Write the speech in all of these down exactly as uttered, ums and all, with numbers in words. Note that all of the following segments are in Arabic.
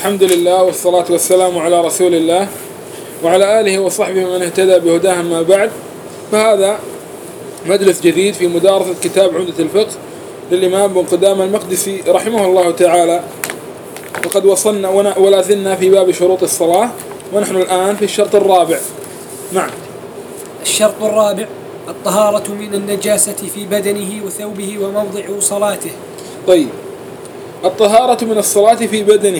الحمد لله والصلاة والسلام على رسول الله وعلى آله وصحبه من اهتدى بهداه. ما بعد، فهذا مجلس جديد في مدارسة كتاب عمدة الفقه للإمام بن قدامة المقدسي رحمه الله تعالى. وقد وصلنا ولا زلنا في باب شروط الصلاة، ونحن الآن في الشرط الرابع. نعم. الشرط الرابع: الطهارة من النجاسة في بدنه وثوبه وموضع صلاته. طيب، الطهارة من الصلاة في بدنه،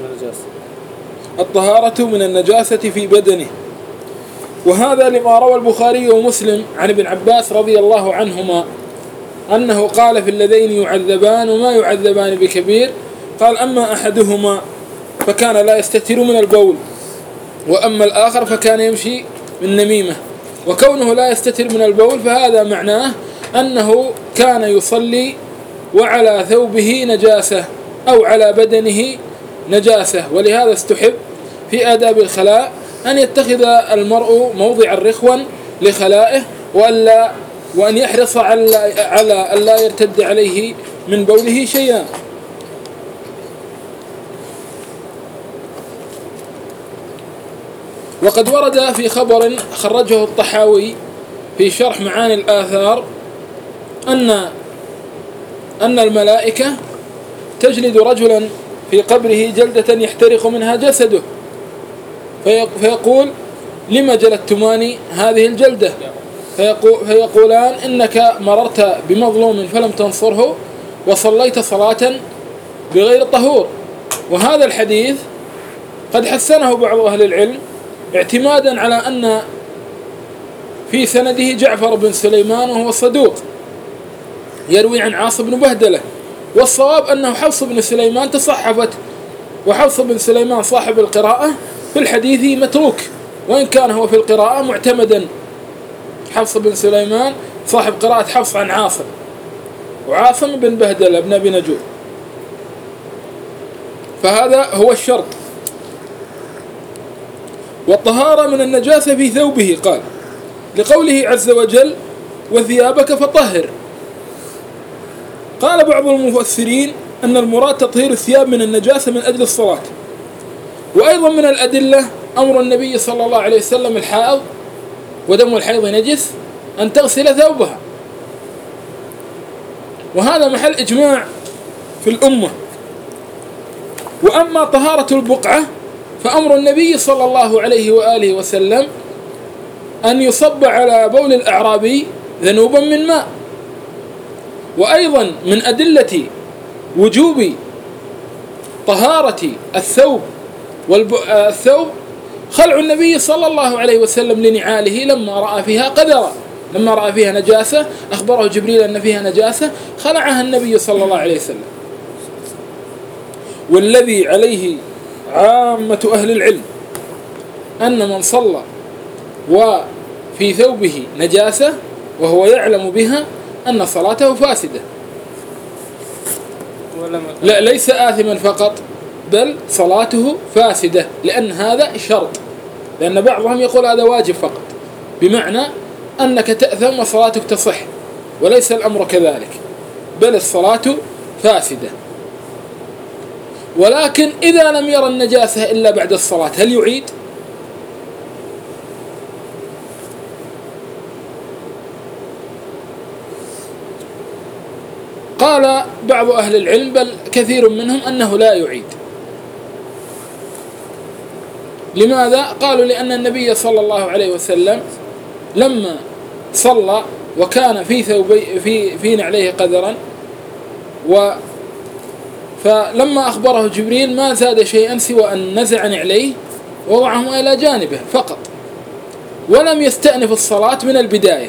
الطهارة من النجاسة في بدنه، وهذا لما روى البخاري ومسلم عن ابن عباس رضي الله عنهما أنه قال في اللذين يعذبان وما يعذبان بكبير، قال: أما أحدهما فكان لا يستتر من البول، وأما الآخر فكان يمشي من نميمة. وكونه لا يستتر من البول فهذا معناه أنه كان يصلي وعلى ثوبه نجاسة أو على بدنه نجاسة، ولهذا استحب في آداب الخلاء أن يتخذ المرء موضع الرخوة لخلائه، وألا وأن يحرص على على أن لا يرتد عليه من بوله شيئا. وقد ورد في خبر خرجه الطحاوي في شرح معاني الآثار أن أن الملائكة تجلد رجلا في قبره جلدة يحترق منها جسده، فيقول: لما جلدتماني هذه الجلدة؟ فيقولان: إنك مررت بمظلوم فلم تنصره، وصليت صلاة بغير طهور. وهذا الحديث قد حسنه بعض أهل العلم اعتمادا على أن في سنده جعفر بن سليمان وهو صدوق يروي عن عاص بن بهدلة، والصواب أنه حفص بن سليمان تصحفت، وحفص بن سليمان صاحب القراءة في الحديث متروك، وإن كان هو في القراءة معتمدا. حفص بن سليمان صاحب قراءة حفص عن عاصم، وعاصم بن بهدلة بن أبي نجود. فهذا هو الشرط. والطهارة من النجاسة في ثوبه، قال لقوله عز وجل: وثيابك فطهر. قال بعض المفسرين أن المراد تطهير الثياب من النجاسة من أجل الصلاة. وأيضا من الأدلة أمر النبي صلى الله عليه وسلم الحائض ودم الحيض نجس أن تغسل ثوبها، وهذا محل إجماع في الأمة. وأما طهارة البقعة فأمر النبي صلى الله عليه وآله وسلم أن يصب على بول الأعرابي ذنوبا من ماء. وأيضا من أدلة وجوب طهارة الثوب والثوب خلع النبي صلى الله عليه وسلم لنعاله لما رأى فيها قدرا، لما رأى فيها نجاسة أخبره جبريل أن فيها نجاسة، خلعها النبي صلى الله عليه وسلم. والذي عليه عامة أهل العلم أن من صلى وفي ثوبه نجاسة وهو يعلم بها أن صلاته فاسدة، لا ليس آثما فقط، بل صلاته فاسدة، لأن هذا شرط. لأن بعضهم يقول هذا واجب فقط، بمعنى أنك تأثم وصلاتك تصح، وليس الأمر كذلك، بل الصلاة فاسدة. ولكن إذا لم يرى النجاسة إلا بعد الصلاة هل يعيد؟ قال بعض أهل العلم، بل كثير منهم، أنه لا يعيد. لماذا؟ قالوا لأن النبي صلى الله عليه وسلم لما صلى وكان في ثوبي في في نعليه قدرا، و فلما أخبره جبريل ما زاد شيئا سوى أن نزع نعليه ووضعهما إلى جانبه فقط، ولم يستأنف الصلاة من البداية.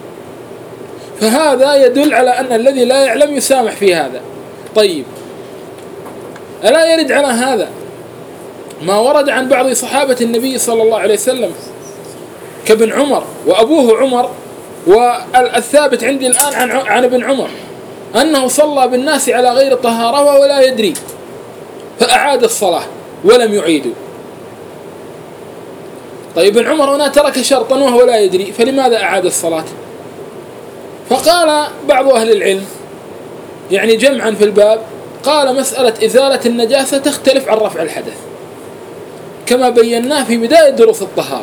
فهذا يدل على أن الذي لا يعلم يسامح في هذا. طيب، ألا يرد على هذا ما ورد عن بعض صحابة النبي صلى الله عليه وسلم كابن عمر وأبوه عمر، والثابت عندي الآن عن عن ابن عمر أنه صلى بالناس على غير طهارة وهو لا يدري، فأعاد الصلاة ولم يعيدوا. طيب، ابن عمر هنا ترك شرطا وهو لا يدري، فلماذا أعاد الصلاة؟ فقال بعض أهل العلم يعني جمعا في الباب قال مسألة إزالة النجاسة تختلف عن رفع الحدث كما بيناه في بداية دروس الطهارة،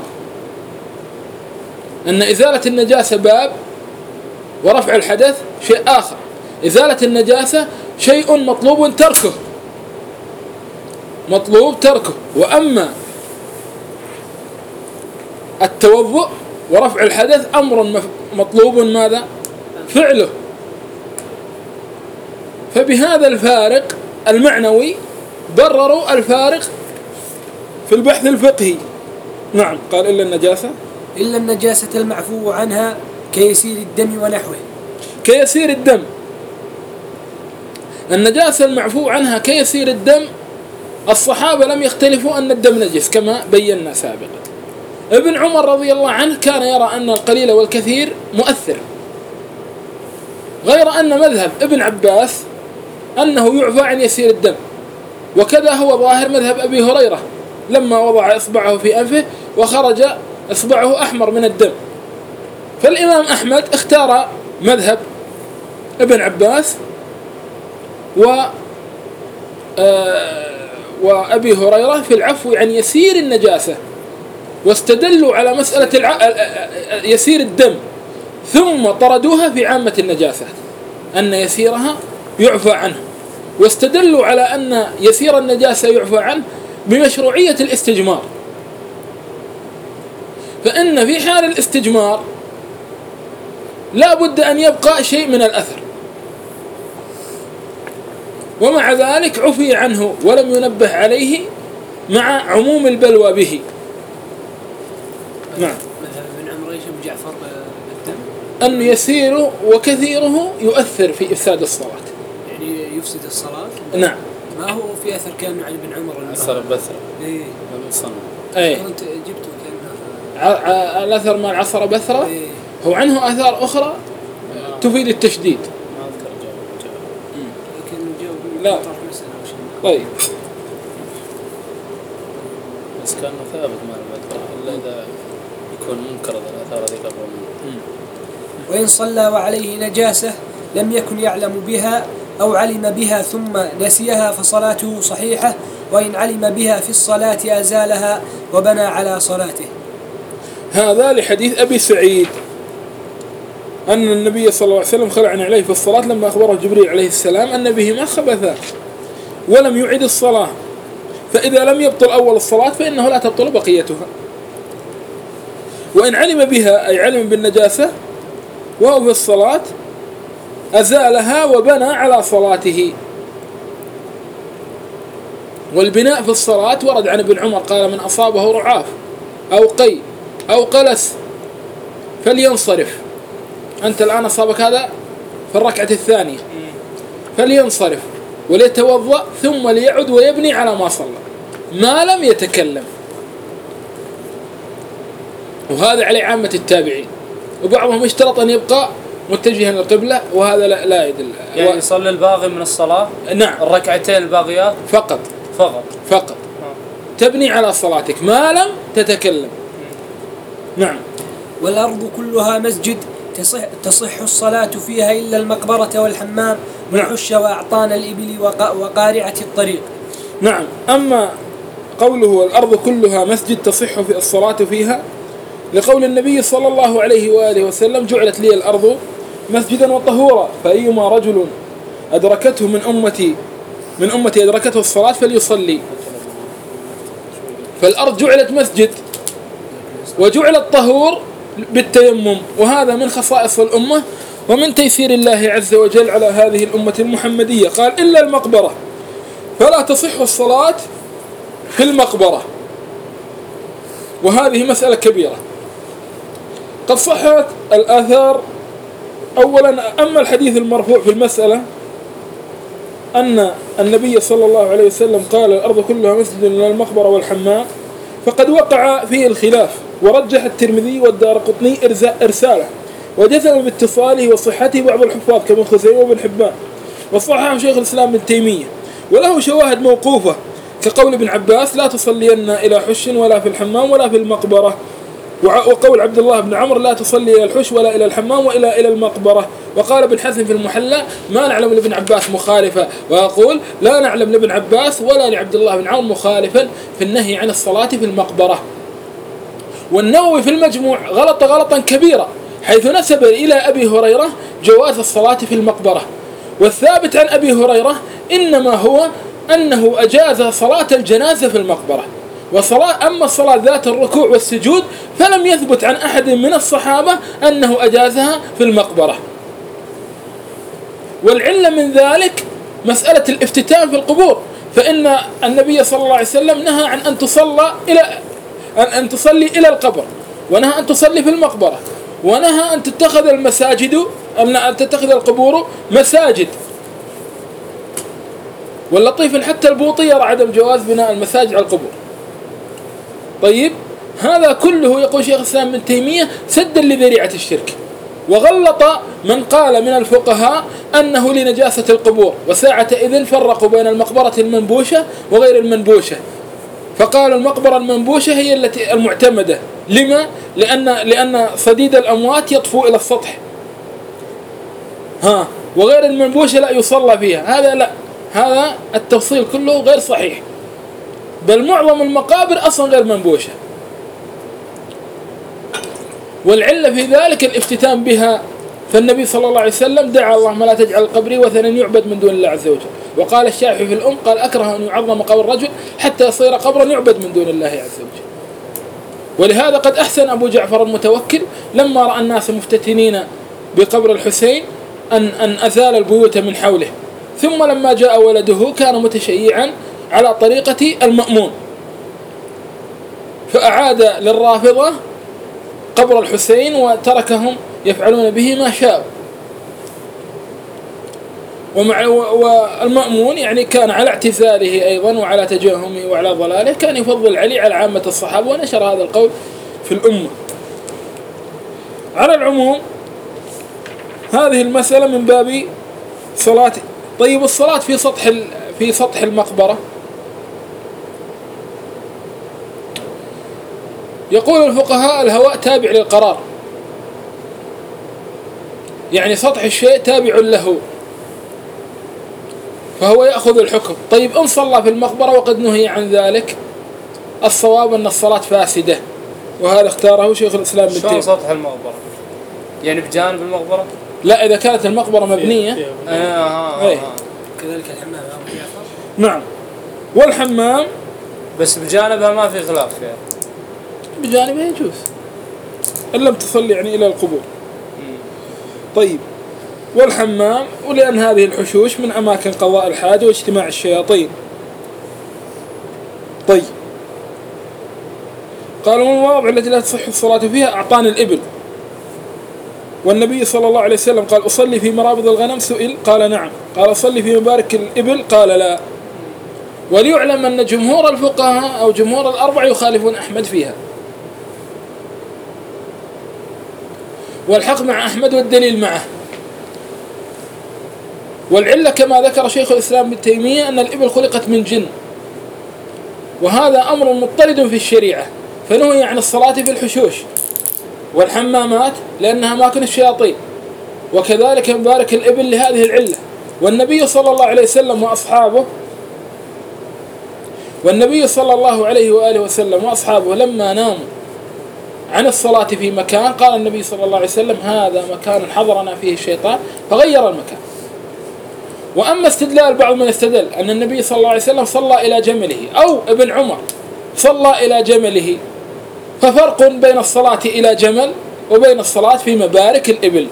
أن إزالة النجاسة باب ورفع الحدث شيء آخر. إزالة النجاسة شيء مطلوب تركه مطلوب تركه وأما التوضؤ ورفع الحدث أمر مطلوب ماذا؟ فعله. فبهذا الفارق المعنوي برروا الفارق في البحث الفقهي. نعم. قال إلا النجاسة إلا النجاسة المعفو عنها كيسير الدم ونحوه. كيسير الدم، النجاسة المعفو عنها كيسير الدم، الصحابة لم يختلفوا أن الدم نجس كما بينا سابقا. ابن عمر رضي الله عنه كان يرى أن القليل والكثير مؤثر، غير أن مذهب ابن عباس أنه يعفى عن يسير الدم، وكذا هو ظاهر مذهب أبي هريرة لما وضع إصبعه في أنفه وخرج إصبعه أحمر من الدم. فالإمام أحمد اختار مذهب ابن عباس و وأبي هريرة في العفو عن يسير النجاسة، واستدلوا على مسألة الع... يسير الدم، ثم طردوها في عامة النجاسات أن يسيرها يعفى عنه، واستدلوا على أن يسير النجاسة يعفى عنه بمشروعية الاستجمار، فإن في حال الاستجمار لا بد أن يبقى شيء من الأثر، ومع ذلك عفي عنه ولم ينبه عليه مع عموم البلوى به. نعم. مثلا ابن عمر ايش ابو جعفر بالدم؟ أن يسيره وكثيره يؤثر في إفساد الصلاة، يعني يفسد الصلاة. نعم. ما هو في أثر كان عن ابن عمر أثر بثر. إيه. أي. أنت جبته كأنه. الأثر مع العصر بثرة. إيه. هو عنه آثار أخرى تفيد التشديد. ما أذكر جواب. لكن جواب. لا. طيب. بس كأنه ثابت مع البثرة إلا إذا يكون منكر الآثار هذه قبل. وإن صلى وعليه نجاسة لم يكن يعلم بها أو علم بها ثم نسيها فصلاته صحيحة، وإن علم بها في الصلاة أزالها وبنى على صلاته. هذا لحديث أبي سعيد أن النبي صلى الله عليه وسلم خلع عليه في الصلاة لما أخبره جبريل عليه السلام أن بهما خبثا ولم يعد الصلاة، فإذا لم يبطل أول الصلاة فإنه لا تبطل بقيتها. وإن علم بها أي علم بالنجاسة وهو في الصلاة أزالها وبنى على صلاته. والبناء في الصلاة ورد عن ابن عمر قال من أصابه رعاف أو قي أو قلس فلينصرف. أنت الآن أصابك هذا في الركعة الثانية فلينصرف وليتوضأ ثم ليعد ويبني على ما صلى ما لم يتكلم. وهذا على عامة التابعين، وبعضهم اشترط أن يبقى متجها للقبلة، وهذا لا, لا يدل. يعني و... يصلي الباقي من الصلاة. نعم. الركعتين الباقيات فقط فقط فقط آه. تبني على صلاتك ما لم تتكلم. نعم. والأرض كلها مسجد تصح, تصح الصلاة فيها إلا المقبرة والحمام والعش وأعطان الإبل وقارعة الطريق. نعم. أما قوله الأرض كلها مسجد تصح في الصلاة فيها لقول النبي صلى الله عليه وآله وسلم جعلت لي الأرض مسجدا وطهورا فأيما رجل أدركته من أمتي من أمتي أدركته الصلاة فليصلي. فالأرض جعلت مسجد وجعل الطهور بالتيمم، وهذا من خصائص الأمة ومن تيسير الله عز وجل على هذه الأمة المحمدية. قال إلا المقبرة فلا تصح الصلاة في المقبرة، وهذه مسألة كبيرة. قد صحت الآثار. أولا أما الحديث المرفوع في المسألة أن النبي صلى الله عليه وسلم قال الأرض كلها مسجد إلا المقبرة والحمام، فقد وقع فيه الخلاف، ورجح الترمذي والدارقطني إرساله وجزم باتصاله وصحته بعض الحفاظ كابن خزيمة وابن حبان، وصححه شيخ الإسلام ابن تيمية، وله شواهد موقوفة كقول ابن عباس لا تصلين إلى حش ولا في الحمام ولا في المقبرة. وقول عبد الله بن عمرو لا تصلي إلى الحش ولا إلى الحمام وإلى إلى المقبرة. وقال ابن حزم في المحلى ما نعلم لابن عباس مخالفة، وأقول لا نعلم لابن عباس ولا لعبد الله بن عمرو مخالفا في النهي عن الصلاة في المقبرة. والنووي في المجموع غلط غلطا كبيرا حيث نسب إلى أبي هريرة جواز الصلاة في المقبرة، والثابت عن أبي هريرة إنما هو أنه أجاز صلاة الجنازة في المقبرة، وصلاة أما الصلاة ذات الركوع والسجود فلم يثبت عن أحد من الصحابة أنه أجازها في المقبرة. والعلة من ذلك مسألة الافتتان في القبور، فإن النبي صلى الله عليه وسلم نهى عن أن تصلى إلى أن تصلي إلى القبر، ونهى أن تصلي في المقبرة، ونهى أن تتخذ المساجد أن تتخذ القبور مساجد. واللطيف حتى البوطي يرى عدم جواز بناء المساجد على القبور. طيب هذا كله يقول شيخ الإسلام ابن تيمية سدا لذريعة الشرك. وغلط من قال من الفقهاء أنه لنجاسة القبور، وساعة إذن فرقوا بين المقبرة المنبوشة وغير المنبوشة، فقال المقبرة المنبوشة هي التي المعتمدة. لما؟ لأن لأن صديد الأموات يطفو إلى السطح، ها، وغير المنبوشة لا يصلى فيها. هذا لا، هذا التفصيل كله غير صحيح، بل معظم المقابر أصلا غير منبوشة. والعلة في ذلك الافتتان بها، فالنبي صلى الله عليه وسلم دعا اللهم لا تجعل قبري وثنا يعبد من دون الله عز وجل. وقال الشافعي في الأم قال أكره أن يعظم قبر الرجل حتى يصير قبرا يعبد من دون الله عز وجل. ولهذا قد أحسن أبو جعفر المتوكل لما رأى الناس مفتتنين بقبر الحسين أن أن أزال البيوت من حوله، ثم لما جاء ولده كان متشيعا على طريقة المأمون، فأعاد للرافضة قبر الحسين وتركهم يفعلون به ما شاءوا. ومع والمأمون يعني كان على اعتزاله أيضا وعلى تجاهمه وعلى ضلاله، كان يفضل علي على عامة الصحابة، ونشر هذا القول في الأمة. على العموم هذه المسألة من باب صلاة. طيب الصلاة في سطح في سطح المقبرة، يقول الفقهاء الهواء تابع للقرار، يعني سطح الشيء تابع له فهو يأخذ الحكم. طيب إن صلى في المقبرة وقد نهي عن ذلك، الصواب أن الصلاة فاسدة، وهذا اختاره شيخ الإسلام ابن تيمية. شلون سطح المقبرة؟ يعني بجانب المقبرة؟ لا، إذا كانت المقبرة مبنية. آه آه آه. كذلك الحمام. نعم، والحمام بس بجانبها ما في خلاف فيها. بجانبها يجوز إن لم تصلي يعني إلى القبور. طيب والحمام، ولأن هذه الحشوش من أماكن قضاء الحاجة واجتماع الشياطين. طيب قالوا من المواضع التي لا تصح الصلاة فيها أعطان الإبل، والنبي صلى الله عليه وسلم قال أصلي في مرابض الغنم، سئل قال نعم، قال أصلي في مبارك الإبل قال لا. وليعلم أن جمهور الفقهاء أو جمهور الأربع يخالفون أحمد فيها، والحق مع أحمد والدليل معه. والعلة كما ذكر شيخ الإسلام ابن تيمية أن الإبل خلقت من جن، وهذا أمر مضطرد في الشريعة، فنهي عن الصلاة في الحشوش والحمامات لأنها أماكن الشياطين، وكذلك مبارك الإبل لهذه العلة. والنبي صلى الله عليه وسلم وأصحابه والنبي صلى الله عليه وآله وسلم وأصحابه لما ناموا عن الصلاة في مكان، قال النبي صلى الله عليه وسلم هذا مكان حضرنا فيه الشيطان فغير المكان. وأما استدلال بعض من استدل أن النبي صلى الله عليه وسلم صلى إلى جمله، أو ابن عمر صلى إلى جمله، ففرق بين الصلاة إلى جمل وبين الصلاة في مبارك الإبل.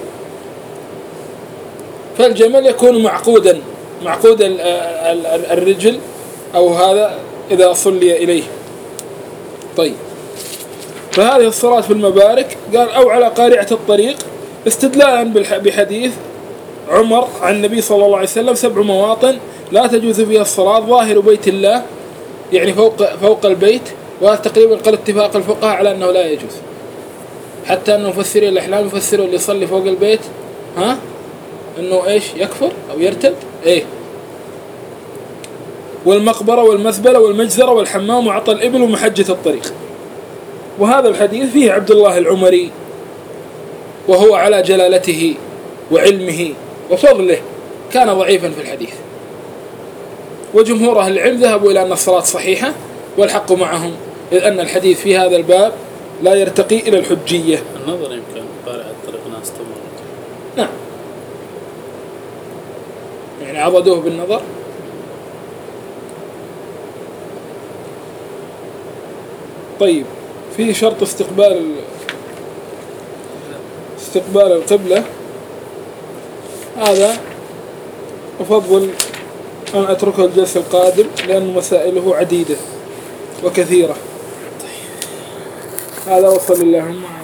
فالجمل يكون معقودا معقود الرجل أو هذا إذا صلي إليه. طيب فهذه الصلاة في المبارك قال أو على قارعة الطريق، استدلالا بحديث عمر عن النبي صلى الله عليه وسلم سبع مواطن لا تجوز فيها الصلاة، ظاهر بيت الله يعني فوق فوق البيت، وهذا تقريبا قال اتفاق الفقهاء على أنه لا يجوز، حتى أنه مفسرين الأحلام يفسروا اللي يصلي فوق البيت ها أنه إيش يكفر أو يرتد. إيه والمقبرة والمزبلة والمجزرة والحمام وعطى الإبل ومحجة الطريق. وهذا الحديث فيه عبد الله العمري، وهو على جلالته وعلمه وفضله كان ضعيفا في الحديث، وجمهور أهل العلم ذهبوا إلى أن الصلاة صحيحة، والحق معهم، إذ أن الحديث في هذا الباب لا يرتقي إلى الحجية. النظر يمكن بارع الطريق ناس تمر. نعم، يعني عضدوه بالنظر. طيب، في شرط استقبال استقبال القبلة، هذا أفضل أن أتركه الجلسة القادم لأن مسائله عديدة وكثيرة. هذا وصل اللهم